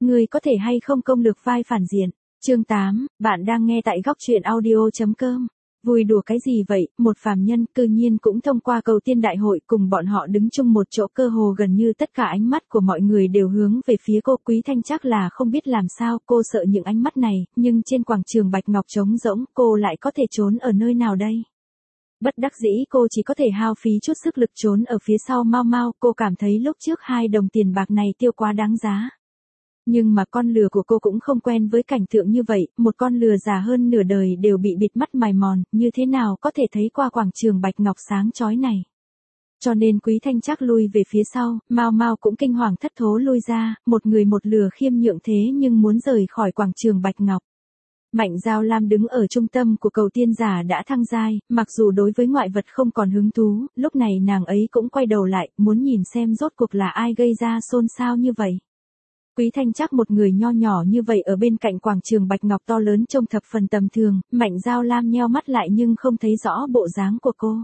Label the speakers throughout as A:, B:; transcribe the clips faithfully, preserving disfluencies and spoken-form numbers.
A: ngươi có thể hay không công lược vai phản diện. Chương tám, bạn đang nghe tại góc truyện audio.com. Vui đùa cái gì vậy, một phàm nhân cư nhiên cũng thông qua cầu tiên đại hội cùng bọn họ đứng chung một chỗ, cơ hồ gần như tất cả ánh mắt của mọi người đều hướng về phía cô. Quý Thanh chắc là không biết làm sao, cô sợ những ánh mắt này, nhưng trên quảng trường Bạch Ngọc trống rỗng, cô lại có thể trốn ở nơi nào đây? Bất đắc dĩ cô chỉ có thể hao phí chút sức lực trốn ở phía sau Mau Mau. Cô cảm thấy lúc trước hai đồng tiền bạc này tiêu quá đáng giá. Nhưng mà con lừa của cô cũng không quen với cảnh tượng như vậy, một con lừa già hơn nửa đời đều bị bịt mắt mài mòn, như thế nào có thể thấy qua quảng trường Bạch Ngọc sáng chói này. Cho nên Quý Thanh chắc lui về phía sau, Mau Mau cũng kinh hoàng thất thố lui ra, một người một lừa khiêm nhượng thế nhưng muốn rời khỏi quảng trường Bạch Ngọc. Mạnh Giao Lam đứng ở trung tâm của cầu tiên giả đã thăng giai, mặc dù đối với ngoại vật không còn hứng thú, lúc này nàng ấy cũng quay đầu lại, muốn nhìn xem rốt cuộc là ai gây ra xôn xao như vậy. Quý Thanh chắc một người nho nhỏ như vậy ở bên cạnh quảng trường Bạch Ngọc to lớn trông thập phần tầm thường, Mạnh Giao Lam nheo mắt lại nhưng không thấy rõ bộ dáng của cô.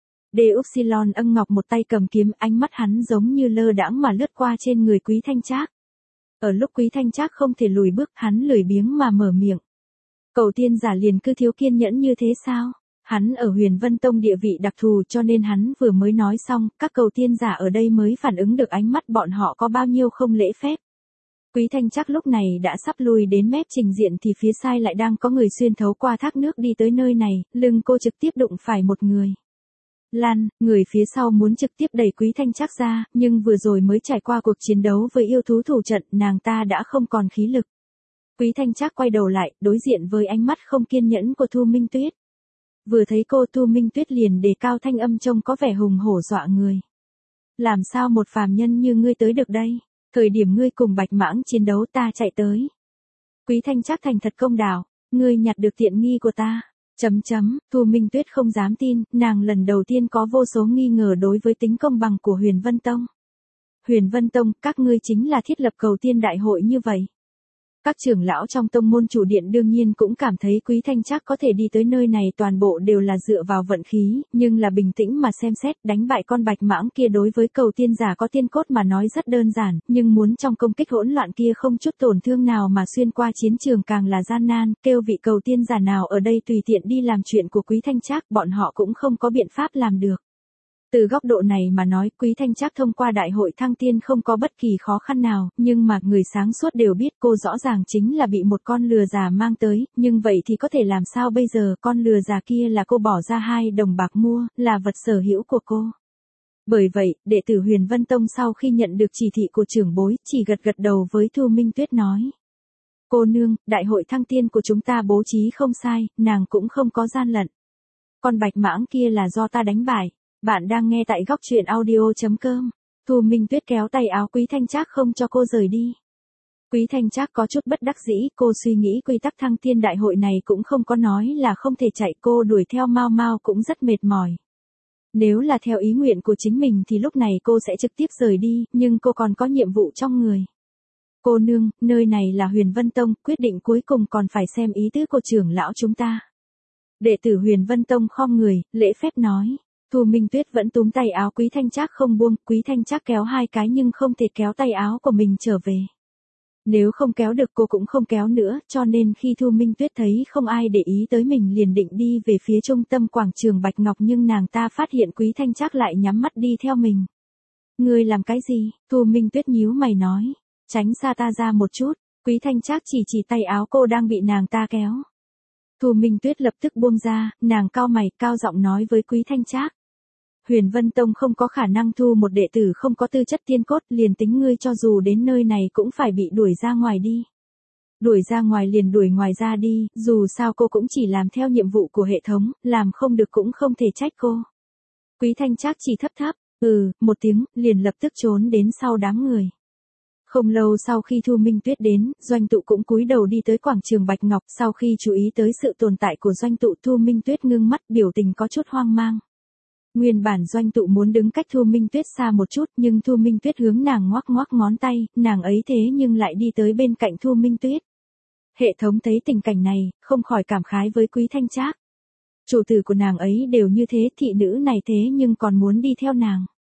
A: Đê Upsilon ân ngọc một tay cầm kiếm, ánh mắt hắn giống như lơ đãng mà lướt qua trên người Quý Thanh Trác. Ở lúc Quý Thanh Trác không thể lùi bước, hắn lười biếng mà mở miệng. Cầu tiên giả liền cứ thiếu kiên nhẫn như thế sao? Hắn ở Huyền Vân Tông địa vị đặc thù cho nên hắn vừa mới nói xong, các cầu tiên giả ở đây mới phản ứng được ánh mắt bọn họ có bao nhiêu không lễ phép. Quý Thanh chắc lúc này đã sắp lùi đến mép trình diện thì phía sai lại đang có người xuyên thấu qua thác nước đi tới nơi này, lưng cô trực tiếp đụng phải một người. Lan, người phía sau muốn trực tiếp đẩy Quý Thanh chắc ra, nhưng vừa rồi mới trải qua cuộc chiến đấu với yêu thú thủ trận, nàng ta đã không còn khí lực. Quý Thanh chắc quay đầu lại, đối diện với ánh mắt không kiên nhẫn của Thu Minh Tuyết. Vừa thấy cô, Thu Minh Tuyết liền đề cao thanh âm trông có vẻ hùng hổ dọa người. Làm sao một phàm nhân như ngươi tới được đây? Thời điểm ngươi cùng Bạch Mãng chiến đấu ta chạy tới. Quý Thanh chắc thành thật công đạo, ngươi nhặt được tiện nghi của ta. Chấm chấm, Thu Minh Tuyết không dám tin, nàng lần đầu tiên có vô số nghi ngờ đối với tính công bằng của Huyền Vân Tông. Huyền Vân Tông, các ngươi chính là thiết lập cầu tiên đại hội như vậy. Các trưởng lão trong tông môn chủ điện đương nhiên cũng cảm thấy Quý Thanh chắc có thể đi tới nơi này toàn bộ đều là dựa vào vận khí, nhưng là bình tĩnh mà xem xét, đánh bại con Bạch Mãng kia đối với cầu tiên giả có tiên cốt mà nói rất đơn giản, nhưng muốn trong công kích hỗn loạn kia không chút tổn thương nào mà xuyên qua chiến trường càng là gian nan, kêu vị cầu tiên giả nào ở đây tùy tiện đi làm chuyện của Quý Thanh chắc, bọn họ cũng không có biện pháp làm được. Từ góc độ này mà nói, Quý Thanh chắc thông qua đại hội thăng tiên không có bất kỳ khó khăn nào, nhưng mà người sáng suốt đều biết cô rõ ràng chính là bị một con lừa già mang tới, nhưng vậy thì có thể làm sao bây giờ, con lừa già kia là cô bỏ ra hai đồng bạc mua, là vật sở hữu của cô. Bởi vậy, đệ tử Huyền Vân Tông sau khi nhận được chỉ thị của trưởng bối, chỉ gật gật đầu với Thu Minh Tuyết nói. Cô nương, đại hội thăng tiên của chúng ta bố trí không sai, nàng cũng không có gian lận. Con Bạch Mãng kia là do ta đánh bại. Bạn đang nghe tại góc truyện audio.com. Thu Minh Tuyết kéo tay áo Quý Thanh Trác không cho cô rời đi. Quý Thanh Trác có chút bất đắc dĩ, cô suy nghĩ quy tắc thăng tiên đại hội này cũng không có nói là không thể chạy, cô đuổi theo Mau Mau cũng rất mệt mỏi. Nếu là theo ý nguyện của chính mình thì lúc này cô sẽ trực tiếp rời đi, nhưng cô còn có nhiệm vụ trong người. Cô nương, nơi này là Huyền Vân Tông, quyết định cuối cùng còn phải xem ý tứ của trưởng lão chúng ta. Đệ tử Huyền Vân Tông khom người, lễ phép nói. Thu Minh Tuyết vẫn túm tay áo Quý Thanh Trác không buông, Quý Thanh Trác kéo hai cái nhưng không thể kéo tay áo của mình trở về. Nếu không kéo được cô cũng không kéo nữa, cho nên khi Thu Minh Tuyết thấy không ai để ý tới mình liền định đi về phía trung tâm quảng trường Bạch Ngọc nhưng nàng ta phát hiện Quý Thanh Trác lại nhắm mắt đi theo mình. Ngươi làm cái gì? Thu Minh Tuyết nhíu mày nói. Tránh xa ta ra một chút, Quý Thanh Trác chỉ chỉ tay áo cô đang bị nàng ta kéo. Thu Minh Tuyết lập tức buông ra, nàng cau mày, cao giọng nói với Quý Thanh Trác. Huyền Vân Tông không có khả năng thu một đệ tử không có tư chất tiên cốt, liền tính ngươi cho dù đến nơi này cũng phải bị đuổi ra ngoài đi. Đuổi ra ngoài liền đuổi ngoài ra đi, dù sao cô cũng chỉ làm theo nhiệm vụ của hệ thống, làm không được cũng không thể trách cô. Quý Thanh Trác chỉ thấp thấp, ừ, một tiếng, liền lập tức trốn đến sau đám người. Không lâu sau khi Thu Minh Tuyết đến, Doanh Tụ cũng cúi đầu đi tới quảng trường Bạch Ngọc, sau khi chú ý tới sự tồn tại của Doanh Tụ, Thu Minh Tuyết ngưng mắt, biểu tình có chút hoang mang. Nguyên bản Doanh Tụ muốn đứng cách Thu Minh Tuyết xa một chút, nhưng Thu Minh Tuyết hướng nàng ngoắc ngoắc ngón tay, nàng ấy thế nhưng lại đi tới bên cạnh Thu Minh Tuyết. Hệ thống thấy tình cảnh này, không khỏi cảm khái với Quý Thanh Trác. Chủ tử của nàng ấy đều như thế, thị nữ này thế nhưng còn muốn đi theo nàng.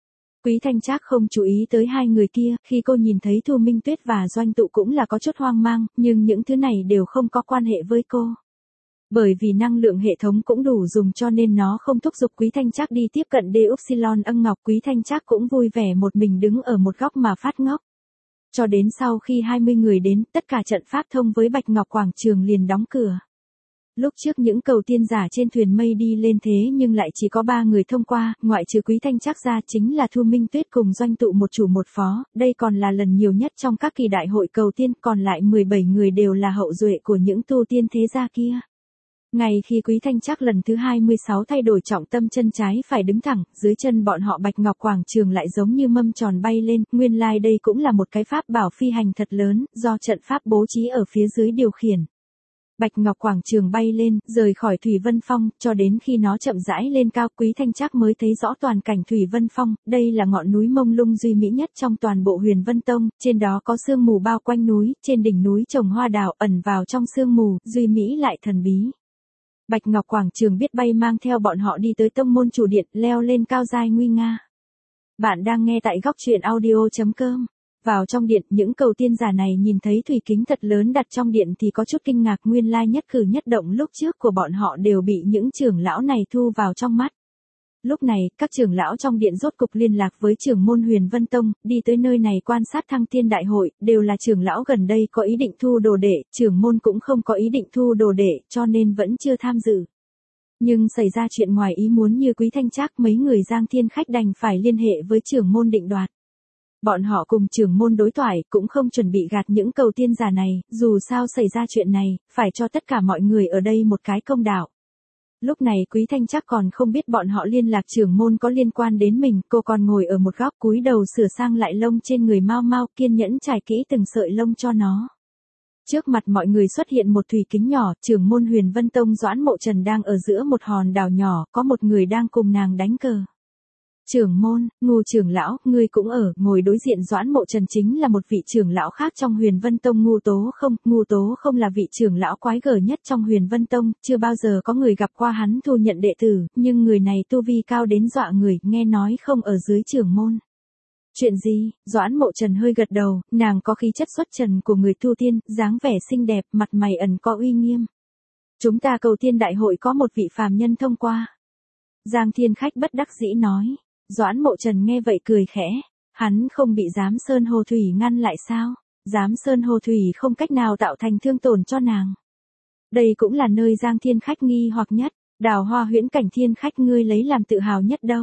A: Quý Thanh Trác không chú ý tới hai người kia, khi cô nhìn thấy Thu Minh Tuyết và Doanh Tụ cũng là có chút hoang mang, nhưng những thứ này đều không có quan hệ với cô. Bởi vì năng lượng hệ thống cũng đủ dùng cho nên nó không thúc giục Quý Thanh Trác đi tiếp cận Đê Upsilon ân ngọc. Quý Thanh Trác cũng vui vẻ một mình đứng ở một góc mà phát ngốc. Cho đến sau khi hai mươi người đến, tất cả trận pháp thông với Bạch Ngọc Quảng Trường liền đóng cửa. Lúc trước những cầu tiên giả trên thuyền mây đi lên thế nhưng lại chỉ có ba người thông qua, ngoại trừ Quý Thanh Trác ra chính là Thu Minh Tuyết cùng Doanh Tụ một chủ một phó, đây còn là lần nhiều nhất trong các kỳ đại hội cầu tiên, còn lại mười bảy người đều là hậu duệ của những tu tiên thế gia kia. Ngay khi Quý Thanh Trác lần thứ hai mươi sáu thay đổi trọng tâm chân trái phải đứng thẳng, dưới chân bọn họ Bạch Ngọc Quảng Trường lại giống như mâm tròn bay lên, nguyên lai like đây cũng là một cái pháp bảo phi hành thật lớn, do trận pháp bố trí ở phía dưới điều khiển. Bạch Ngọc Quảng Trường bay lên, rời khỏi Thủy Vân Phong, cho đến khi nó chậm rãi lên cao, Quý Thanh Trác mới thấy rõ toàn cảnh Thủy Vân Phong, đây là ngọn núi mông lung duy mỹ nhất trong toàn bộ Huyền Vân Tông, trên đó có sương mù bao quanh núi, trên đỉnh núi trồng hoa đào ẩn vào trong sương mù, duy mỹ lại thần bí. Bạch Ngọc Quảng Trường biết bay mang theo bọn họ đi tới tông môn chủ điện, leo lên cao giai nguy nga. Bạn đang nghe tại góc truyện audio chấm com. Vào trong điện, những cầu tiên giả này nhìn thấy thủy kính thật lớn đặt trong điện thì có chút kinh ngạc, nguyên lai nhất cử nhất động lúc trước của bọn họ đều bị những trưởng lão này thu vào trong mắt. Lúc này, các trưởng lão trong điện rốt cục liên lạc với trưởng môn Huyền Vân Tông, đi tới nơi này quan sát thăng tiên đại hội, đều là trưởng lão gần đây có ý định thu đồ đệ, trưởng môn cũng không có ý định thu đồ đệ, cho nên vẫn chưa tham dự. Nhưng xảy ra chuyện ngoài ý muốn như Quý Thanh Trác, mấy người Giang Thiên Khách đành phải liên hệ với trưởng môn định đoạt. Bọn họ cùng trưởng môn đối thoại, cũng không chuẩn bị gạt những cầu tiên giả này, dù sao xảy ra chuyện này, phải cho tất cả mọi người ở đây một cái công đạo. Lúc này Quý Thanh Trác còn không biết bọn họ liên lạc trưởng môn có liên quan đến mình, cô còn ngồi ở một góc cúi đầu sửa sang lại lông trên người Mao Mao, kiên nhẫn trải kỹ từng sợi lông cho nó. Trước mặt mọi người xuất hiện một thủy kính nhỏ, trưởng môn Huyền Vân Tông Doãn Mộ Trần đang ở giữa một hòn đảo nhỏ, có một người đang cùng nàng đánh cờ. Trưởng môn, Ngô trưởng lão, ngươi cũng ở, ngồi đối diện Doãn Mộ Trần chính là một vị trưởng lão khác trong Huyền Vân Tông. Ngô Tố Không, Ngô Tố Không là vị trưởng lão quái gở nhất trong Huyền Vân Tông, chưa bao giờ có người gặp qua hắn thu nhận đệ tử, nhưng người này tu vi cao đến dọa người, nghe nói không ở dưới trưởng môn. Chuyện gì? Doãn Mộ Trần hơi gật đầu, nàng có khí chất xuất trần của người tu tiên, dáng vẻ xinh đẹp, mặt mày ẩn có uy nghiêm. Chúng ta cầu tiên đại hội có một vị phàm nhân thông qua. Giang Thiên Khách bất đắc dĩ nói. Doãn Mộ Trần nghe vậy cười khẽ, hắn không bị Giám Sơn Hồ Thủy ngăn lại sao? Giám Sơn Hồ Thủy không cách nào tạo thành thương tổn cho nàng. Đây cũng là nơi Giang Thiên Khách nghi hoặc nhất, Đào Hoa Huyễn Cảnh Thiên Khách ngươi lấy làm tự hào nhất đâu?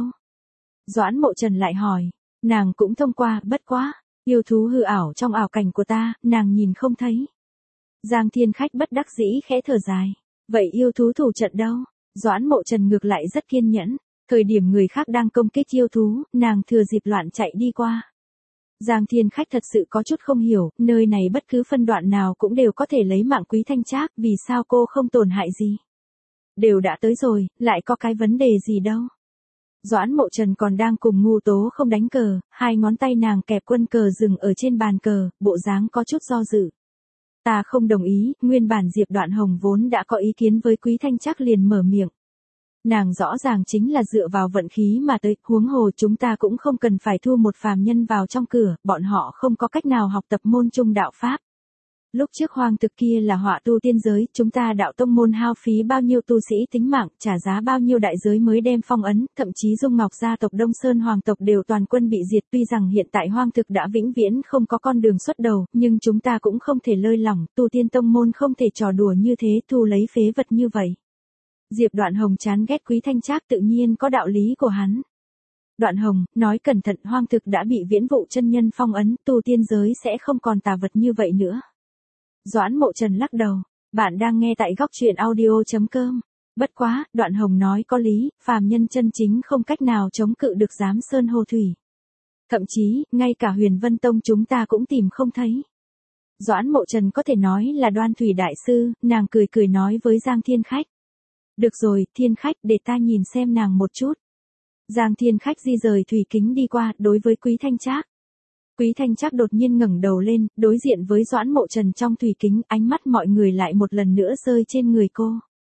A: Doãn Mộ Trần lại hỏi, nàng cũng thông qua, bất quá, yêu thú hư ảo trong ảo cảnh của ta, nàng nhìn không thấy. Giang Thiên Khách bất đắc dĩ khẽ thở dài, vậy yêu thú thủ trận đâu? Doãn Mộ Trần ngược lại rất kiên nhẫn. Thời điểm người khác đang công kích yêu thú, nàng thừa dịp loạn chạy đi qua. Giang Thiên Khách thật sự có chút không hiểu, nơi này bất cứ phân đoạn nào cũng đều có thể lấy mạng Quý Thanh Trác, vì sao cô không tổn hại gì? Đều đã tới rồi, lại có cái vấn đề gì đâu? Doãn Mộ Trần còn đang cùng Ngô Tố Không đánh cờ, hai ngón tay nàng kẹp quân cờ dừng ở trên bàn cờ, bộ dáng có chút do dự. Ta không đồng ý, nguyên bản Diệp Đoạn Hồng vốn đã có ý kiến với Quý Thanh Trác liền mở miệng. Nàng rõ ràng chính là dựa vào vận khí mà tới, huống hồ chúng ta cũng không cần phải thu một phàm nhân vào trong cửa, bọn họ không có cách nào học tập môn trung đạo pháp. Lúc trước Hoang Thực kia là họa tu tiên giới, chúng ta đạo tông môn hao phí bao nhiêu tu sĩ tính mạng, trả giá bao nhiêu đại giới mới đem phong ấn, thậm chí Dung Ngọc gia tộc Đông Sơn Hoàng tộc đều toàn quân bị diệt, tuy rằng hiện tại Hoang Thực đã vĩnh viễn không có con đường xuất đầu, nhưng chúng ta cũng không thể lơi lỏng, tu tiên tông môn không thể trò đùa như thế, thu lấy phế vật như vậy. Diệp Đoạn Hồng chán ghét Quý Thanh Trác tự nhiên có đạo lý của hắn. Đoạn Hồng, nói cẩn thận, Hoang Thực đã bị Viễn Vụ chân nhân phong ấn, tu tiên giới sẽ không còn tà vật như vậy nữa. Doãn Mộ Trần lắc đầu, bạn đang nghe tại góc truyện audio chấm com. Bất quá, Đoạn Hồng nói có lý, phàm nhân chân chính không cách nào chống cự được Giám Sơn Hồ Thủy. Thậm chí, ngay cả Huyền Vân Tông chúng ta cũng tìm không thấy. Doãn Mộ Trần có thể nói là Đoan Thủy Đại Sư, nàng cười cười nói với Giang Thiên Khách. Được rồi, Thiên Khách, để ta nhìn xem nàng một chút. Giang Thiên Khách di rời thủy kính đi qua, đối với Quý Thanh Trác. Quý Thanh Trác đột nhiên ngẩng đầu lên, đối diện với Doãn Mộ Trần trong thủy kính, ánh mắt mọi người lại một lần nữa rơi trên người cô.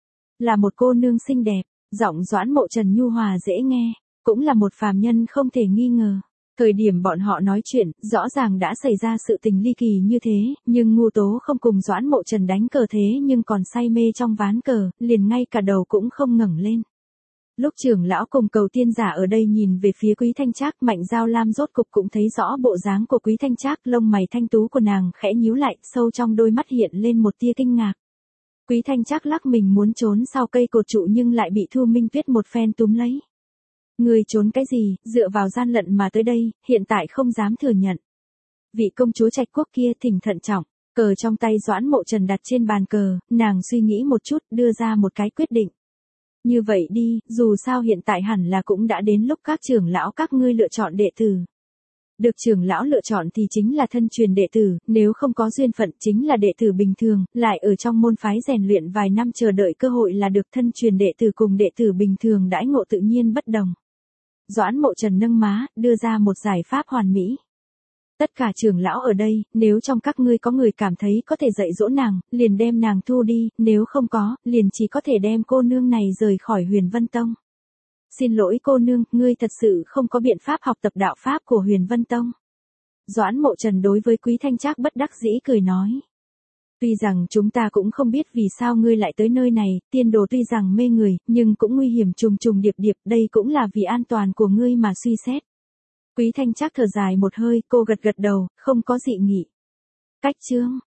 A: Là một cô nương xinh đẹp, giọng Doãn Mộ Trần nhu hòa dễ nghe, cũng là một phàm nhân không thể nghi ngờ. Thời điểm bọn họ nói chuyện, rõ ràng đã xảy ra sự tình ly kỳ như thế, nhưng Ngô Tố không cùng Doãn Mộ Trần đánh cờ thế nhưng còn say mê trong ván cờ, liền ngay cả đầu cũng không ngẩng lên. Lúc trưởng lão cùng cầu tiên giả ở đây nhìn về phía Quý Thanh Trác, Mạnh Giao Lam rốt cục cũng thấy rõ bộ dáng của Quý Thanh Trác, lông mày thanh tú của nàng khẽ nhíu lại, sâu trong đôi mắt hiện lên một tia kinh ngạc. Quý Thanh Trác lắc mình muốn trốn sau cây cột trụ nhưng lại bị Thu Minh Tuyết một phen túm lấy. Ngươi trốn cái gì, dựa vào gian lận mà tới đây, hiện tại không dám thừa nhận. Vị công chúa Trạch Quốc kia thỉnh thận trọng, cờ trong tay Doãn Mộ Trần đặt trên bàn cờ, nàng suy nghĩ một chút, đưa ra một cái quyết định. Như vậy đi, dù sao hiện tại hẳn là cũng đã đến lúc các trưởng lão các ngươi lựa chọn đệ tử. Được trưởng lão lựa chọn thì chính là thân truyền đệ tử, nếu không có duyên phận chính là đệ tử bình thường, lại ở trong môn phái rèn luyện vài năm chờ đợi cơ hội là được thân truyền đệ tử cùng đệ tử bình thường đãi ngộ tự nhiên bất đồng. Doãn Mộ Trần nâng má, đưa ra một giải pháp hoàn mỹ. Tất cả trưởng lão ở đây, nếu trong các ngươi có người cảm thấy có thể dạy dỗ nàng, liền đem nàng thu đi, nếu không có, liền chỉ có thể đem cô nương này rời khỏi Huyền Vân Tông. Xin lỗi cô nương, ngươi thật sự không có biện pháp học tập đạo pháp của Huyền Vân Tông. Doãn Mộ Trần đối với Quý Thanh Trác bất đắc dĩ cười nói. Tuy rằng chúng ta cũng không biết vì sao ngươi lại tới nơi này, tiên đồ tuy rằng mê người, nhưng cũng nguy hiểm trùng trùng điệp điệp, đây cũng là vì an toàn của ngươi mà suy xét. Quý Thanh Trác thở dài một hơi, cô gật gật đầu, không có dị nghị. Cách chương.